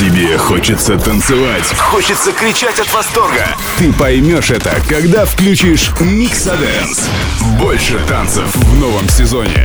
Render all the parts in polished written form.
Тебе хочется танцевать, хочется кричать от восторга. Ты поймешь это, когда включишь Mixodance. Больше танцев в новом сезоне.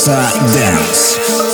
Микса Dance.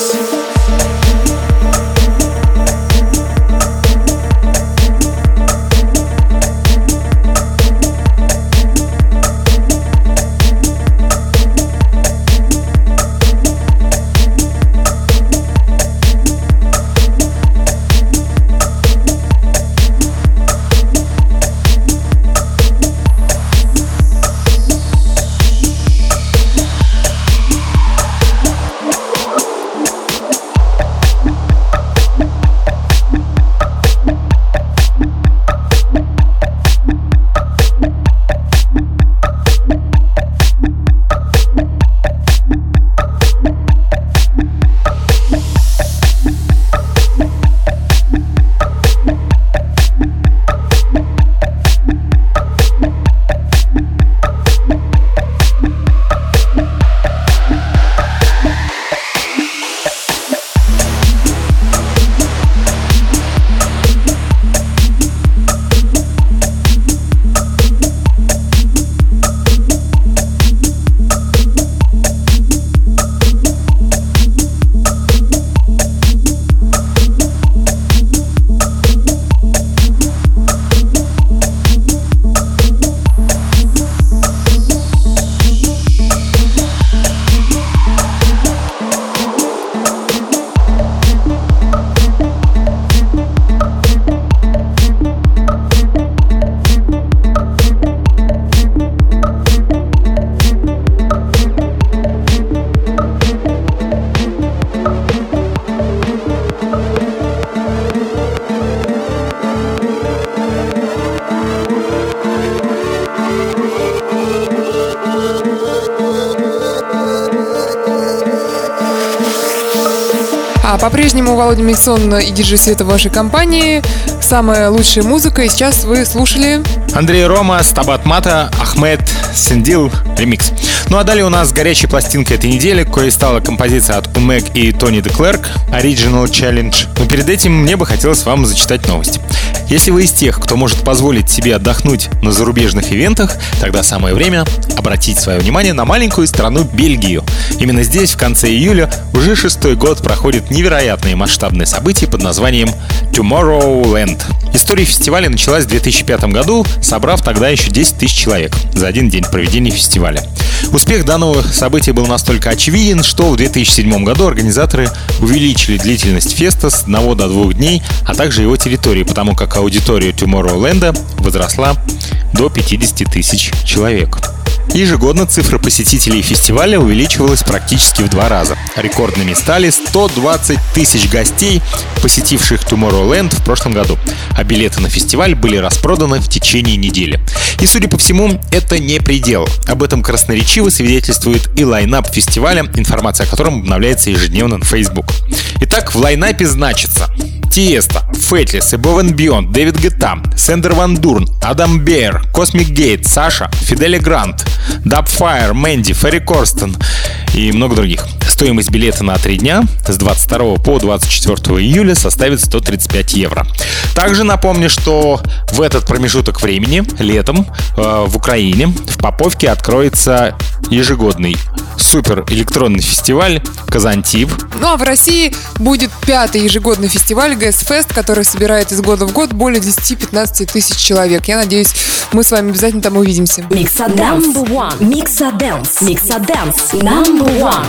По-прежнему Володя Миксон и диджей Света в вашей компании. Самая лучшая музыка. И сейчас вы слушали... Андрей Рома, Стабат Мата, Ахмед, Синдил, ремикс. Ну а далее у нас горячая пластинка этой недели, кое стала композиция от Умек и Тони Деклерк, Original Challenge. Но перед этим мне бы хотелось вам зачитать новость. Если вы из тех, кто может позволить себе отдохнуть на зарубежных ивентах, тогда самое время обратить свое внимание на маленькую страну Бельгию. Именно здесь в конце июля уже 6-й год проходит невероятное масштабное событие под названием Tomorrowland. История фестиваля началась в 2005 году, собрав тогда еще 10 тысяч человек за один день проведения фестиваля. Успех данного события был настолько очевиден, что в 2007 году организаторы увеличили длительность феста с 1 до 2 дней, а также его территорию, потому как аудитория Tomorrowland возросла до 50 тысяч человек. Ежегодно цифра посетителей фестиваля увеличивалась практически в 2 раза. Рекордными стали 120 тысяч гостей, посетивших Tomorrowland в прошлом году, а билеты на фестиваль были распроданы в течение недели. И, судя по всему, это не предел. Об этом красноречиво свидетельствует и лайнап фестиваля, информация о котором обновляется ежедневно на Facebook. Итак, в лайнапе значится Тиеста, Фэтлис, Above and Beyond, Дэвид Гетта, Сендер Ван Дурн, Адам Бейер, Космик Гейт, Саша, Фидели Грант, Дабфайр, Мэнди, Ферри Корстен и много других. Стоимость билета на 3 дня с 22 по 24 июля составит 135 евро. Также напомню, что в этот промежуток времени, летом, в Украине, в Поповке откроется ежегодный супер электронный фестиваль Казантив. Ну а в России будет 5-й ежегодный фестиваль ГС-фест, который собирает из года в год более 10-15 тысяч человек. Я надеюсь, мы с вами обязательно там увидимся. Mixadance. Mixadance. Mixadance. Number one.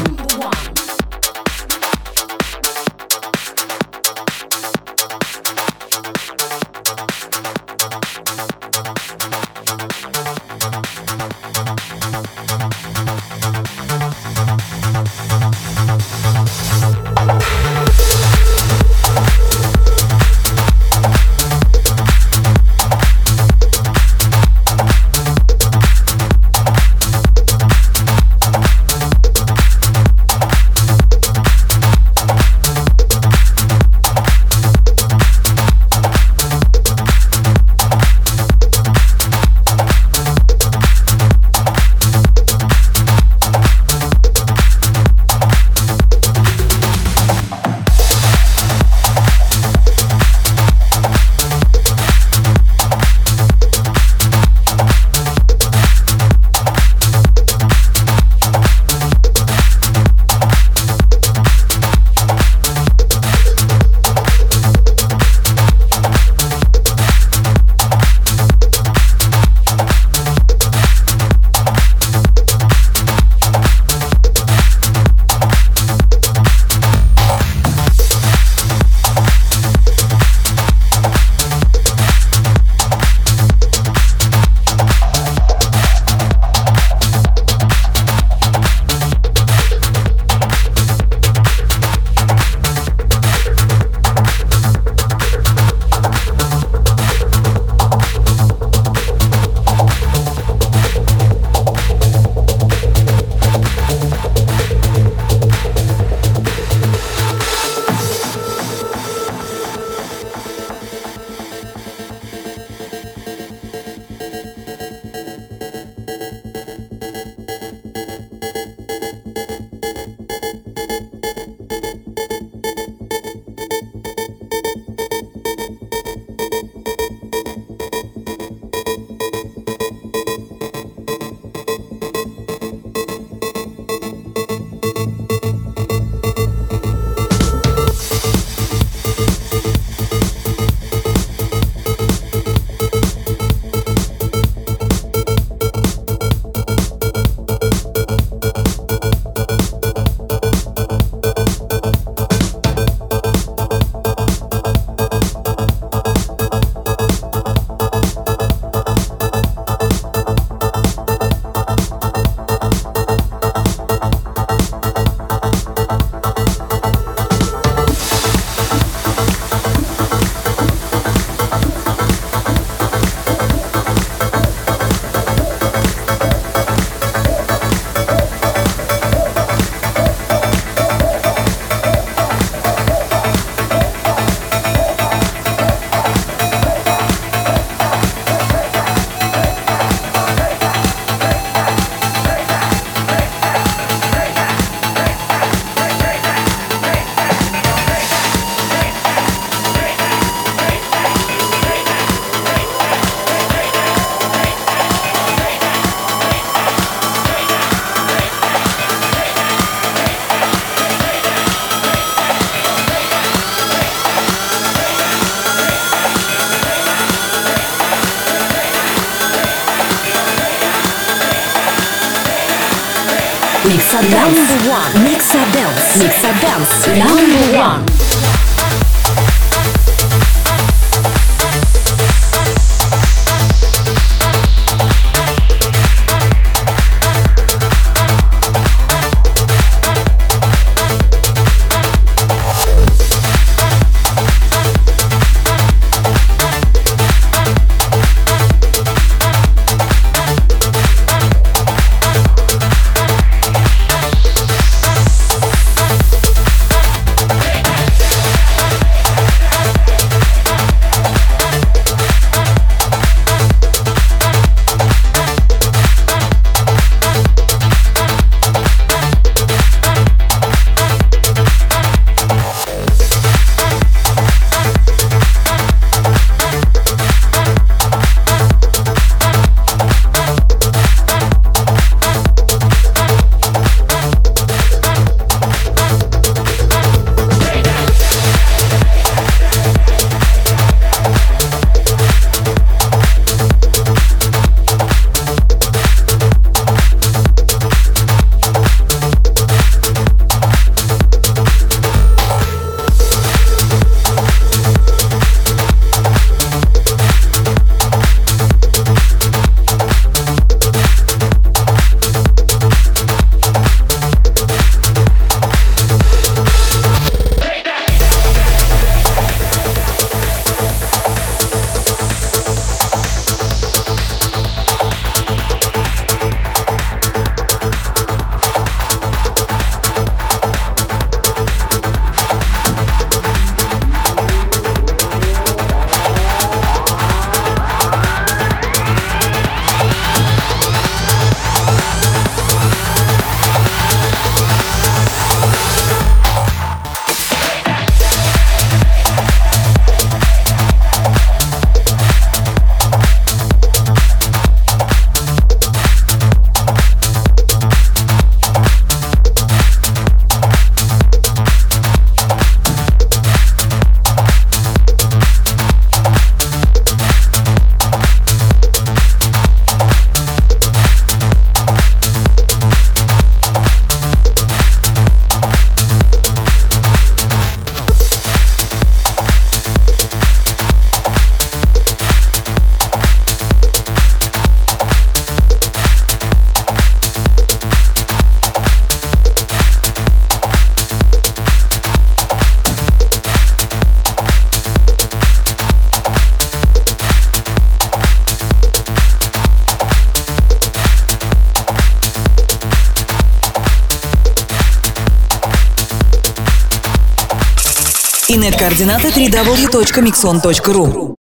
Number one. Mixadance. Mixadance. Number one. Инет-координаты www.mixon.ru.